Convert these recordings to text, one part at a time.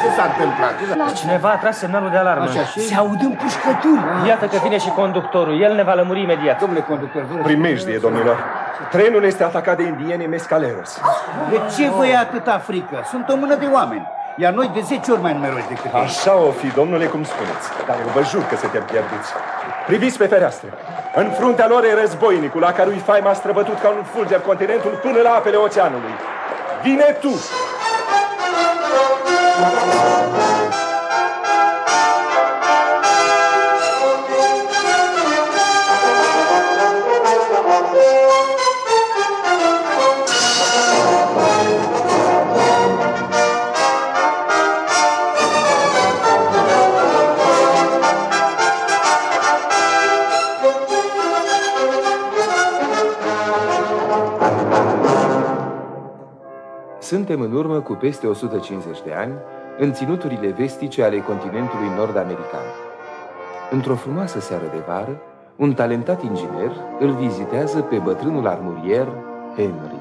Ce s-a întâmplat? Cineva a tras semnalul de alarmă. Așa, și? Se aud împușcături. Iată că vine și conductorul. El ne va lămuri imediat. Domnule conductor, Primejdie, domnilor. Trenul este atacat de indienii Mescaleros. De ce vă e atâta frică? Sunt o mână de oameni. Iar noi de 10 ori mai numeroși decât ei. Așa o fi, domnule, cum spuneți. Dar eu vă jur că suntem pierduți. Priviți pe fereastră. În fruntea lor e războinicul, la cărui faimă a străbătut ca un fulger continentul până la apele oceanului. Vine tu! Suntem în urmă cu peste 150 de ani în ținuturile vestice ale continentului nord-american. Într-o frumoasă seară de vară, un talentat inginer îl vizitează pe bătrânul armurier Henry.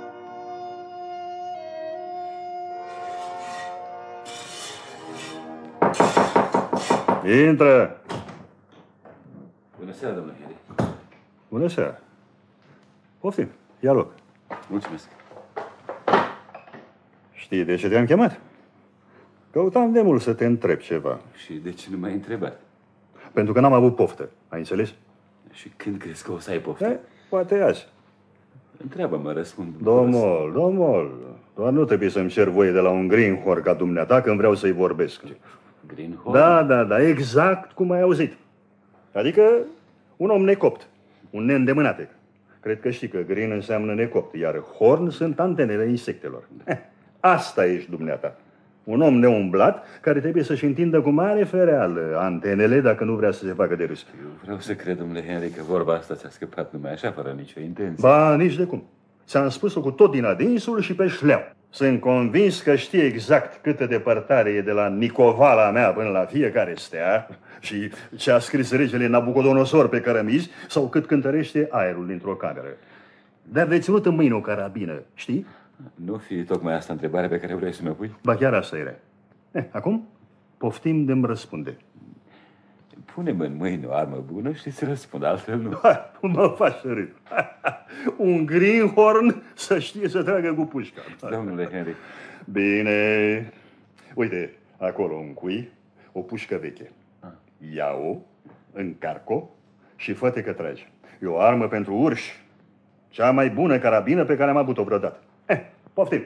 Intră! Bună seara, domnule Henry. Bună seara. Poftim, ia loc. Mulțumesc. Știi de ce te-am chemat? Căutam de mult să te întreb ceva. Și de ce nu m-ai întrebat? Pentru că n-am avut poftă, ai înțeles? Și când crezi că o să ai poftă? Poate azi. Întreabă-mă, răspund. Domnul, doar nu trebuie să-mi cer voie de la un greenhorn ca dumneata când vreau să-i vorbesc. Greenhorn? Da, exact cum ai auzit. Adică un om necopt, un neîndemânate. Cred că știi că green înseamnă necopt, iar horn sunt antenele insectelor. Asta ești dumneata. Un om neumblat care trebuie să-și întindă cu mare fereală antenele dacă nu vrea să se facă de râs. Eu vreau să cred, domnule Henry, că vorba asta ți-a scăpat numai așa, fără nicio intenție. Ba, nici de cum. Ți-am spus-o cu tot din adinsul și pe șleau. Sunt convins că știi exact câtă depărtare e de la Nicovala mea până la fiecare stea și ce a scris regele Nabucodonosor pe cărămizi sau cât cântărește aerul dintr-o cameră. Dar de ținut în mâine o carabină, știi? Nu fi tocmai asta întrebarea pe care vrei să mi-o pui? Ba chiar asta era. Acum poftim de-mi răspunde. Pune-mă în mâini o armă bună și îți răspund, altfel nu. Mă faci să râd. Un greenhorn să știe să tragă cu pușca. Domnule Henry. Bine. Uite, acolo un cui, o pușcă veche. Ia-o, încarc-o și fă-te că tragi. E o armă pentru urși. Cea mai bună carabină pe care am avut-o vreodată. Poftim.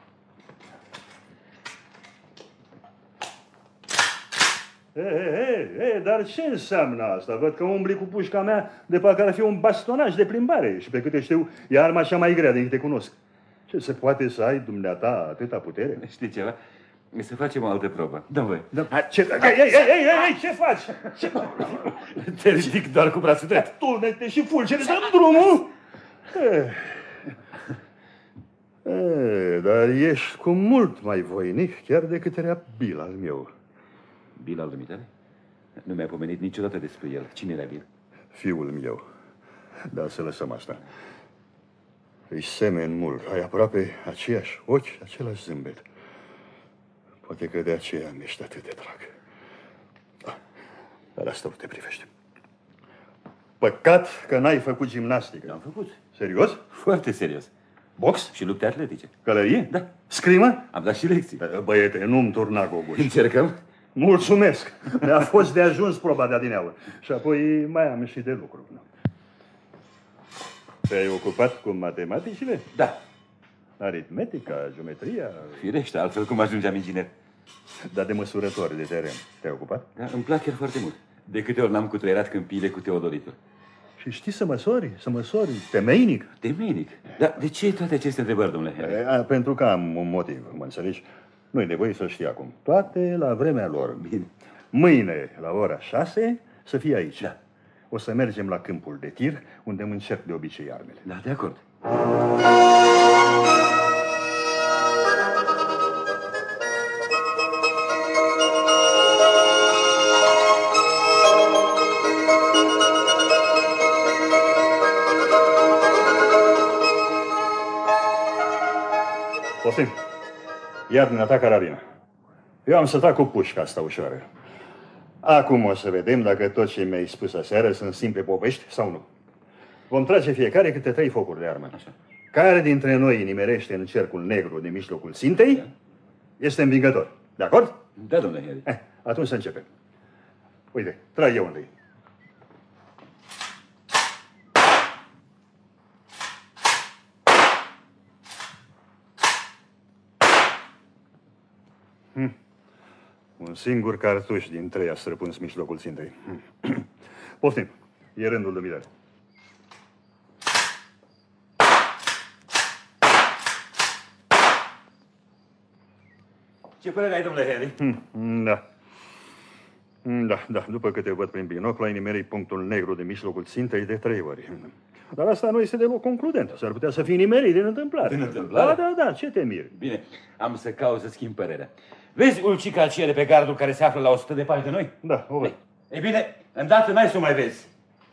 Dar ce înseamnă asta? Văd că umbli cu pușca mea de parcă ar fi un bastonaj de plimbare și pe câte știu, e arma cea mai grea de te cunosc. Ce se poate să ai dumneata atâta putere? Știi ceva? Să facem o altă probă. Dă-mi voi. Ce faci? Te ridic doar cu brațul drept. Tunete și fulgere, dă-mi drumul! Dar ești cu mult mai voinic chiar decât era Bill al meu. Bill al dumitale? Nu mi-a pomenit niciodată despre el. Cine era Bill? Fiul meu. Dar să lăsăm asta. Îi semeni mult. Ai aproape aceiași ochi, același zâmbet. Poate că de aceea mi-ești atât de drag. Dar asta nu te privește. Păcat că n-ai făcut gimnastică. Am făcut. Serios? Foarte serios. Box? Și lupte atletice. Călărie? Da. Scrimă? Am dat și lecții. Băiete, nu-mi turna goguș. Încercăm? Mulțumesc. Mi-a fost de ajuns proba de adineaură. Și apoi mai am și de lucru. Te-ai ocupat cu matematicile? Da. Aritmetica, geometria? Firește, altfel cum ajungeam inginer? Dar de măsurători de teren. Te-ai ocupat? Da, îmi plac chiar foarte mult. De câte ori n-am cutreierat câmpiile cu teodolitul. Și știi să măsori? Să măsori temeinic? Temeinic? Dar de ce toate aceste întrebări, domnule Henry? Pentru că am un motiv, mă înțelegi? Nu-i nevoie să știi acum. Toate la vremea lor. Bine. Mâine, la ora 6, să fii aici. Da. O să mergem la câmpul de tir, unde îmi încerc de obicei armele. Da, de acord. Poftim. Ia dumneata carabina. Eu am să trag cu pușca asta ușoară. Acum o să vedem dacă tot ce mi-ai spus aseară sunt simple povești sau nu. Vom trage fiecare câte 3 focuri de armă. Așa. Care dintre noi nimerește în cercul negru de mijlocul țintei, este învingător. De acord? Da, domnule Henry. Atunci să începem. Uite, trag eu întâi. Un singur cartuș din 3 a străpuns mijlocul țintei. Poftim, e rândul dumitale. Ce părere ai, domnule Henry? Da, după câte văd prin binoclu, ai nimerit punctul negru de mijlocul țintei de 3 ori. Dar asta nu este deloc concludent. S-ar putea să fii nimerit din întâmplare. Din întâmplare? Da, ce te miri? Bine, am să caut să schimb părerea. Vezi ulcica aceea de pe gardul care se află la 100 de pași de noi? Da, o văd. Ei bine, îndată n-ai să o mai vezi.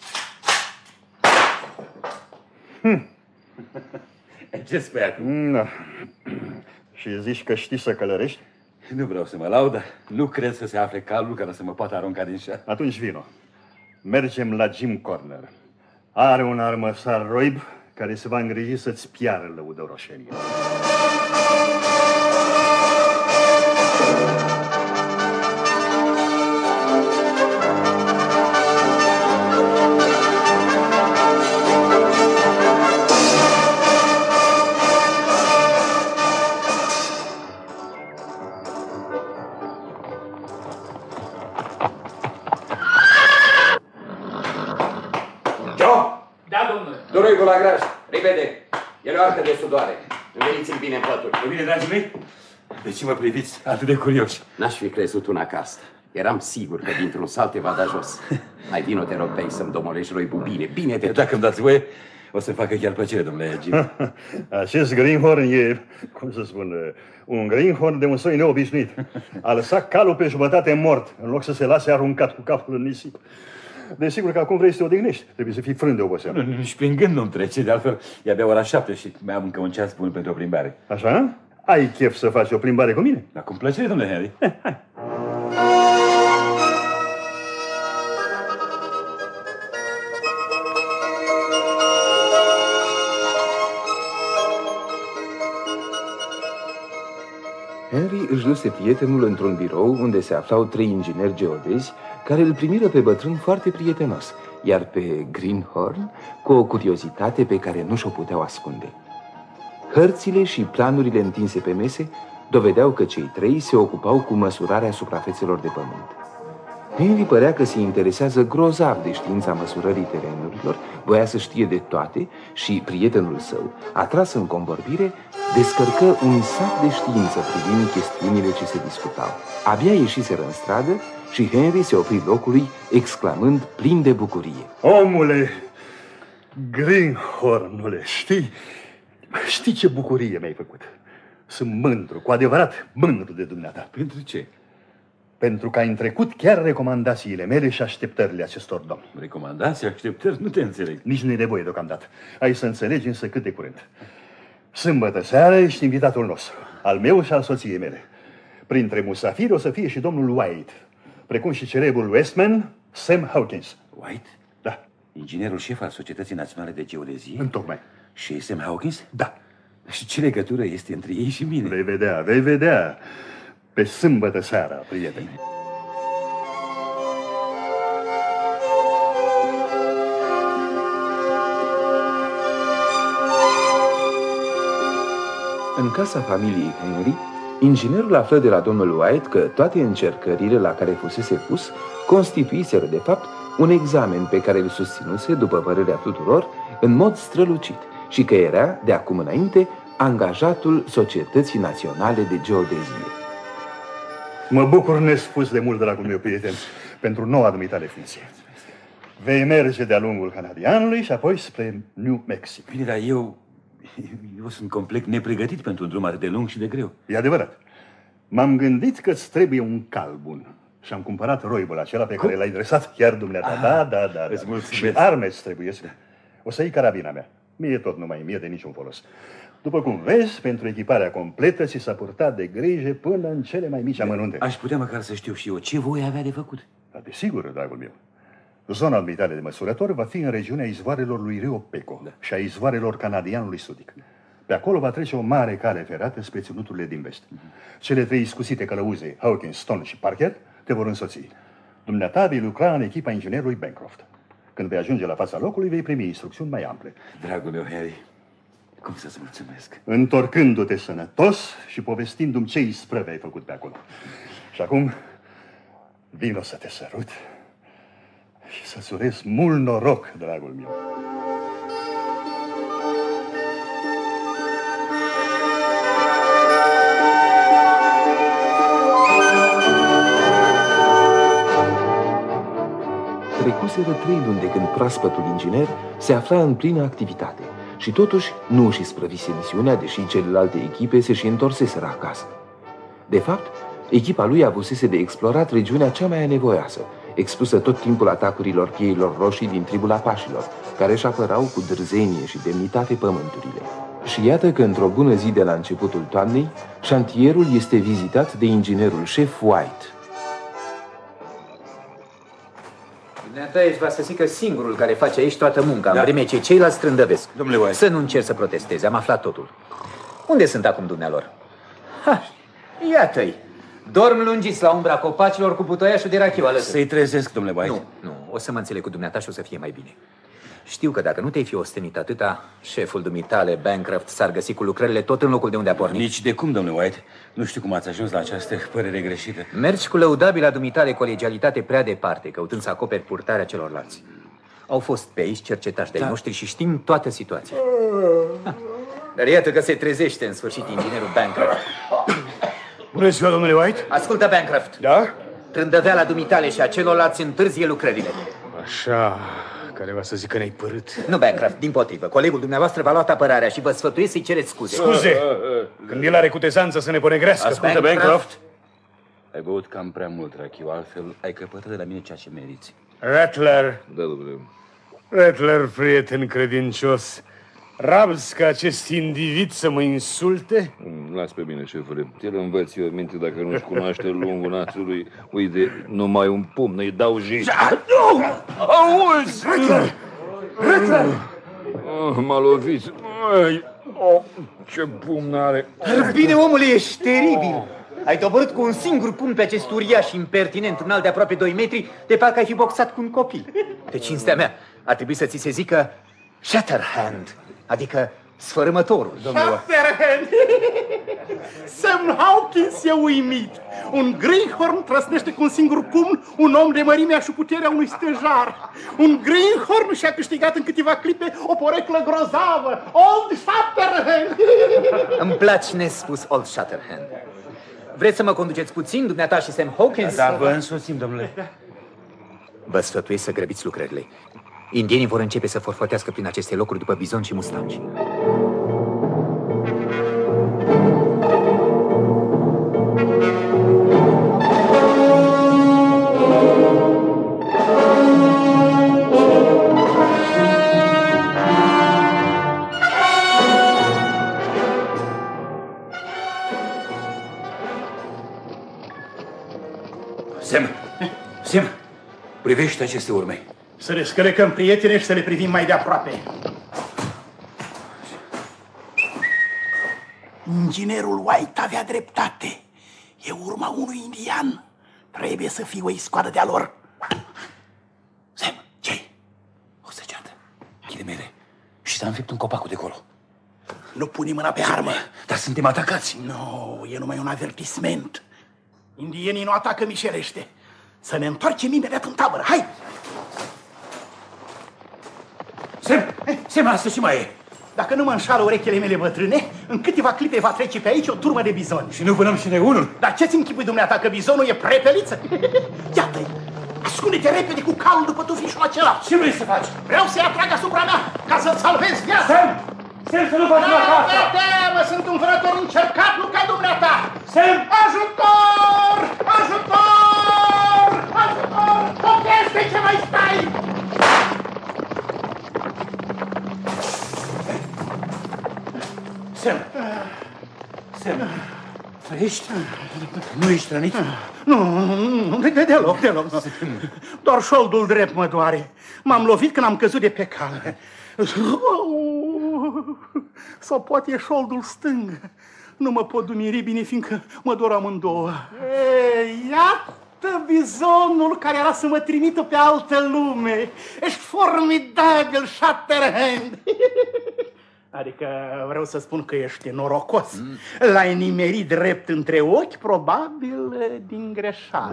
Ce spui acum? Da. Și zici că știi să călărești? Nu vreau să mă laud, dar nu cred să se afle calul care să mă poată arunca din șa. Atunci vino. Mergem la Jim Corner. Are un armăsar roib care se va îngriji să-ți piară lăudăroșenia. Duroigul la graj, repede! El o arcă de sudoare. Înveliți-l bine în pături. Bine, dragii mei? De ce mă priviți atât de curioși? N-aș fi crezut una ca asta. Eram sigur că dintr-un salt te va da jos. Hai, vino, te rog, pe aici să-mi domolești roibul bine, bine te... Dacă îmi dați voie, o să facă chiar plăcere, domnule Jim. Acest greenhorn e, cum să spun, un greenhorn de un soi neobișnuit. A lăsat calul pe jumătate mort, în loc să se lase aruncat cu capul în nisip. Desigur că acum vrei să te odihnești. Trebuie să fii frânt de oboseală. Nu, nici prin gând nu-mi trece, de altfel e abia ora 7 și mai am încă un ceas bun pentru o plimbare. Așa? Ai chef să faci o plimbare cu mine? Dar cu plăcere, domnule Henry. Hai. Henry își duse prietenul într-un birou unde se aflau 3 ingineri geodezi care îl primiră pe bătrân foarte prietenos, iar pe Greenhorn cu o curiozitate pe care nu și-o puteau ascunde. Hărțile și planurile întinse pe mese dovedeau că cei 3 se ocupau cu măsurarea suprafețelor de pământ. Henry părea că se interesează grozav de știința măsurării terenurilor, voia să știe de toate și prietenul său, atras în convorbire, descărcă un sac de știință privind chestiunile ce se discutau. Abia ieșiseră în stradă și Henry se opri locului, exclamând plin de bucurie: Omule, Greenhornule, știi ce bucurie mi-ai făcut? Sunt mândru, cu adevărat mândru de dumneata. Pentru ce? Pentru că ai întrecut chiar recomandațiile mele și așteptările acestor domni. Recomandații, așteptări? Nu te înțeleg. Nici nu-i nevoie deocamdată. Ai să înțelegi însă cât de curând. Sâmbătă seară ești invitatul nostru, al meu și al soției mele. Printre musafiri o să fie și domnul White, precum și celebrul Westman, Sam Hawkins. White? Da. Inginerul șef al Societății Naționale de Geodezie? Întocmai. Și Sam Hawkins? Da. Și ce legătură este între ei și mine? Vei vedea. Pe sâmbătă seara, prieteni. În casa familiei Henry, inginerul află de la domnul White că toate încercările la care fusese pus constituiseră, de fapt, un examen pe care îl susținuse, după părerea tuturor, în mod strălucit și că era, de acum înainte, angajatul Societății Naționale de Geodezie. Mă bucur nespus de mult, dragul meu prieten, pentru noua dumitale funcție. Vei merge de-a lungul Canadianului și apoi spre New Mexico. Bine, dar eu sunt complet nepregătit pentru un drum atât de lung și de greu. E adevărat. M-am gândit că îți trebuie un cal bun și am cumpărat roibul acela pe care l-ai dresat chiar dumneata. Da. Îți mulțumesc. Și arme îți trebuie. O să iei carabina mea. Mie tot numai mie de niciun folos. După cum vezi, pentru echiparea completă ți s-a purtat de grijă până în cele mai mici amănunte. Aș putea măcar să știu și eu ce voi avea de făcut. Dar desigur, dragul meu. Zona dumitale de măsurător va fi în regiunea izvoarelor lui Rio Peco și a izvoarelor canadianului sudic. Pe acolo va trece o mare cale ferată spre ținuturile din vest. Cele 3 iscusite călăuze, Hawkins, Stone și Parker, te vor însoți. Dumneata vei lucra în echipa inginerului Bancroft. Când vei ajunge la fața locului, vei primi instrucțiuni mai ample. Dragul meu, Harry, cum să-ți mulțumesc? Întorcându-te sănătos și povestindu-mi ce isprăve ai făcut pe acolo. Și acum, vino să te sărut și să-ți urez mult noroc, dragul meu. Trecuseră 3 luni de când proaspătul inginer se afla în plină activitate și totuși nu își isprăvise misiunea, deși celelalte echipe se și întorseseră acasă. De fapt, echipa lui avusese de explorat regiunea cea mai anevoioasă, expusă tot timpul atacurilor cheilor roșii din tribul Apașilor, care își apărau cu dârzenie și demnitate pământurile. Și iată că într-o bună zi de la începutul toamnei, șantierul este vizitat de inginerul șef White. Dumneata ești Vasăsică singurul care face aici toată munca, în vreme ce ceilalți trândăvesc. Domnule White. Să nu încerci să protestezi, am aflat totul. Unde sunt acum dumnealor? Ha, iată-i. Dorm lungiți la umbra copacilor cu butoiașul de rachiu alături. Să-i trezesc, domnule White. Nu, o să mă înțeleg cu dumneata și o să fie mai bine. Știu că dacă nu te-ai fi ostenit atâta, șeful dumitale, Bancroft, s-ar găsi cu lucrările tot în locul de unde a pornit. Nici de cum, domnule White. Nu știu cum ați ajuns la această părere greșită. Mergi cu lăudabila dumitale colegialitate prea departe, căutând să acoperi purtarea celorlalți. Au fost pe aici cercetași de-ai noștri și știm toată situația. Dar iată că se trezește în sfârșit inginerul Bancroft. Bună ziua, domnule White. Ascultă, Bancroft. Da? Trândăveala dumitale și a celorlalți întârzie lucrările. Așa, care va să zic că ne-ai părât. Nu, Bancroft, dimpotrivă. Colegul dumneavoastră v-a luat apărarea și vă sfătuiesc să-i cereți scuze. Scuze, când el are cutezanță să ne ponegrească. Ascultă, Bancroft. Ai băut cam prea mult, rachiu, altfel ai căpătat de la mine ceea ce meriți. Rattler. Da, domnule. Rattler, prieten credincios. Rabzi ca acest individ să mă insulte? Las pe mine, șefule. El învăț eu minte dacă nu-și cunoaște lungul nasului. Uite, numai un pumn, îi dau jici. Nu! Auzi! Rattler! M-a lovit. Ce pumn are. Bine, omule, ești teribil. Ai doborât cu un singur pumn pe acest uriaș impertinent, înalt de aproape 2 metri, de parcă ai fi boxat cu un copil. De cinstea mea, ar trebui să ți se zică Shatterhand, adică sfărâmătorul. Shatterhand! Sam Hawkins e uimit. Un greenhorn trăsnește cu un singur pumn un om de mărimea și puterea unui stejar. Un greenhorn și-a câștigat în câteva clipe o poreclă grozavă. Old Shatterhand! Îmi place nespus Old Shatterhand. Vreți să mă conduceți puțin, dumneata și Sam Hawkins? Da, vă însoțim, domnule. Vă sfătuiesc să grăbiți lucrările. Indienii vor începe să forfotească prin aceste locuri după bizon și mustangi. Sam, privește aceste urme. Să ne scălecăm, prietene, și să le privim mai de aproape. Inginerul White avea dreptate. E urma unui indian. Trebuie să fie o iscoadă de-a lor. Sam, ce-i? O săgeată. Chilimele. Și s-a înfipt un copac de acolo. Nu pune mâna pe armă. Dar suntem atacați. Nu, e numai un avertisment. Indienii nu atacă mișelește. Să ne întoarcem imediat în tabără. Hai! Sam, asta și mai e. Dacă nu mă înșală urechile mele bătrâne, în câteva clipe va trece pe aici o turmă de bizoni. Și nu vânăm și noi unul. Dar ce-ți închipui dumneata, că bizonul e prepeliță? Iată-i! Ascunde-te repede cu calul după tufișul acela. Ce vrei să faci? Vreau să-i atrag asupra mea, ca să-ți salvez viața. Sam, să nu faci la casa! Nu te teamă, sunt un vânător încercat, nu ca dumneata. Sam! Ajutor! Ajutor! Ajutor! Oprește, ce mai stai? Sam, Ești? Nu ești rănit? Nu, deloc. Doar șoldul drept mă doare. M-am lovit când am căzut de pe cale. Sau poate e șoldul stâng. Nu mă pot dumiri bine, fiindcă mă dor amândouă. Iată bizonul care era să mă trimită pe altă lume. Ești formidabil, Shatterhand. Adică vreau să spun că ești norocos. L-ai nimerit drept între ochi, probabil din greșeală.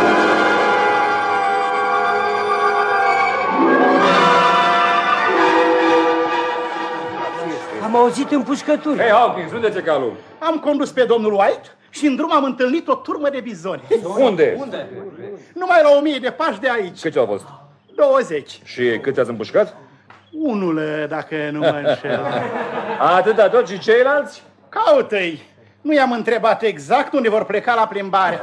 Am auzit împușcături. Hei, Hawkins, unde ți-e calul? Am condus pe domnul White și în drum am întâlnit o turmă de bizoni. Unde? Numai la 1000 de pași de aici. Câți au fost? 20. Și câți ați împușcat? Unul, dacă nu mă înșel. Atâta tot și ceilalți? Caută-i. Nu i-am întrebat exact unde vor pleca la plimbare.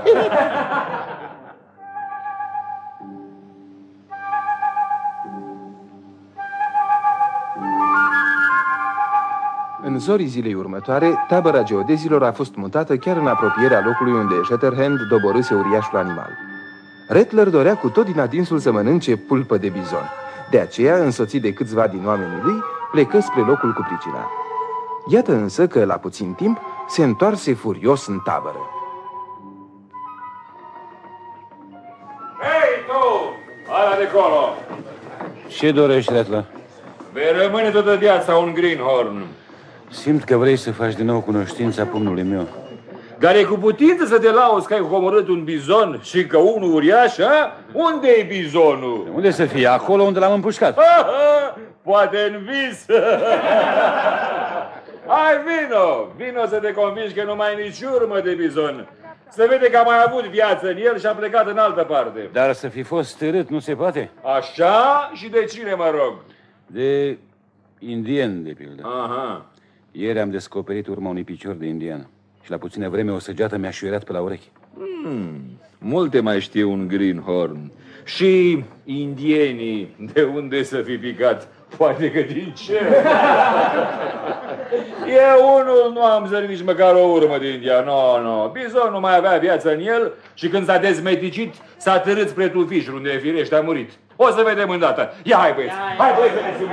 În zorii zilei următoare, tabăra geodezilor a fost mutată chiar în apropierea locului unde Shatterhand doborâse uriașul animal. Rattler dorea cu tot din adinsul să mănânce pulpă de bizon. De aceea, însoțit de câțiva din oamenii lui, plecă spre locul cu pricina. Iată însă că, la puțin timp, se întoarse furios în tabără. Hei, tu! Ala de colo! Ce dorești, Rattler? Vei rămâne toată viața un greenhorn. Simt că vrei să faci din nou cunoștința pumnului meu. Dar e cu putință să te lauzi că ai omorât un bizon și că unul uriaș, a? Unde e bizonul? Unde să fie? Acolo unde l-am împușcat. Poate în vis. Hai, vino să te convingi că nu mai ai nici urmă de bizon. Se vede că a mai avut viață în el și a plecat în altă parte. Dar să fi fost târât nu se poate? Așa? Și de cine, mă rog? De indieni, de pildă. Aha. Ieri am descoperit urma unui picior de indian. Și la puțină vreme o săgeată mi-a șuierat pe la urechi. Multe mai știe un greenhorn. Și indienii, de unde să fi picat? Poate că din cer. Eu unul nu am zărit nici măcar o urmă de indian. No. Bizon nu mai avea viață în el și când s-a dezmeticit, s-a târât spre tufișul unde firește a murit. O să vedem îndată. Ia, hai băieți, hai băieți să ne sumim.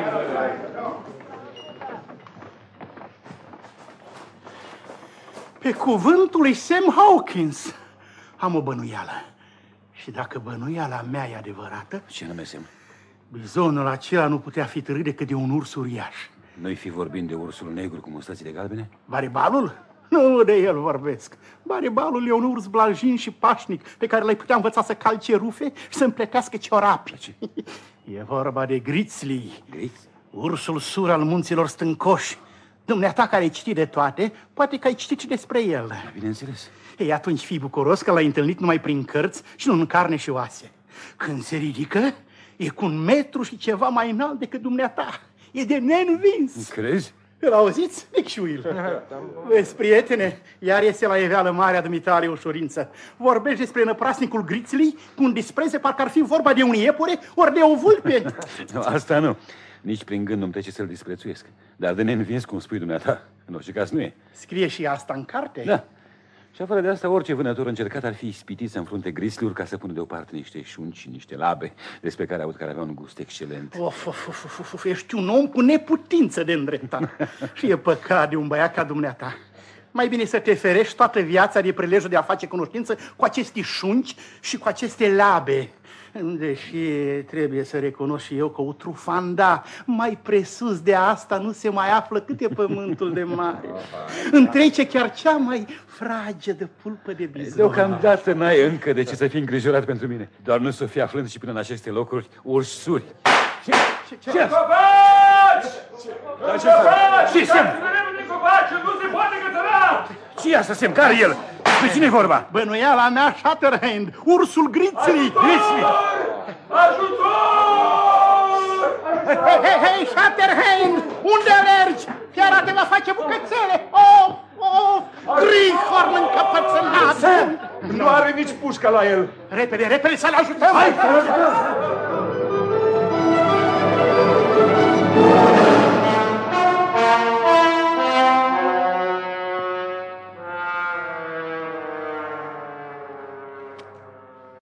Pe cuvântul lui Sam Hawkins am o bănuială. Și dacă bănuiala mea e adevărată... Ce nume, Sam? Bizonul acela nu putea fi târât decât de un urs uriaș. Noi fi vorbind de ursul negru cu mustățile galbene? Baribalul? Nu de el vorbesc. Baribalul e un urs blajin și pașnic pe care l-ai putea învăța să calce rufe și să împletească ciorapi. E vorba de Grizzly. Grizzly? Ursul sur al munților stâncoși. Dumneata care ai citit de toate, poate că ai citit și despre el. Bineînțeles. Ei, atunci fii bucuros că l-ai întâlnit numai prin cărți și nu în carne și oase. Când se ridică, e cu 1 metru și ceva mai înalt decât dumneata. E de neînvins. Crezi? Îl auziți? Nicșuil. Vezi, prietene, iar iese la iveală marea dumitale ușurință. Vorbești despre năprasnicul Grizzly cu un dispreț parcă ar fi vorba de un iepure ori de o vulpe. No, asta nu. Nici prin gând nu-mi trece să-l disprețuiesc. Dar de neînvins, cum spui dumneata, în orice caz nu e. Scrie și asta în carte? Da. Și afară de asta, orice vânător încercat ar fi ispitit să înfrunte grizzly-uri ca să pună deoparte niște șunci și niște labe, despre care aud că avea un gust excelent. Ești un om cu neputință de îndreptat. Și e păcat de un băiat ca dumneata. Mai bine să te ferești toată viața de prilejul de a face cunoștință cu aceste șunci și cu aceste labe. Deși trebuie să recunosc și eu că o trufanda mai presus de asta nu se mai află cât e pământul de mare. Îmi trece chiar cea mai fragedă pulpă de bizon. Deocamdată n-ai încă de ce să fii îngrijorat pentru mine. Doar nu să fii aflând și până în aceste locuri ursuri. Ce faci? Ce semn? Nu se poate cătăra! Ce e asta, semn? Care el? Despre cine-i vorba? Bănuiala mea, Shatterhand, ursul Grizzly. Ajutor! Hei, Shatterhand, unde alergi? Fiara te va face bucățele. Greenhorn încăpățânat. Nu are nici pușca la el. Repede, să-l ajutăm. Hai!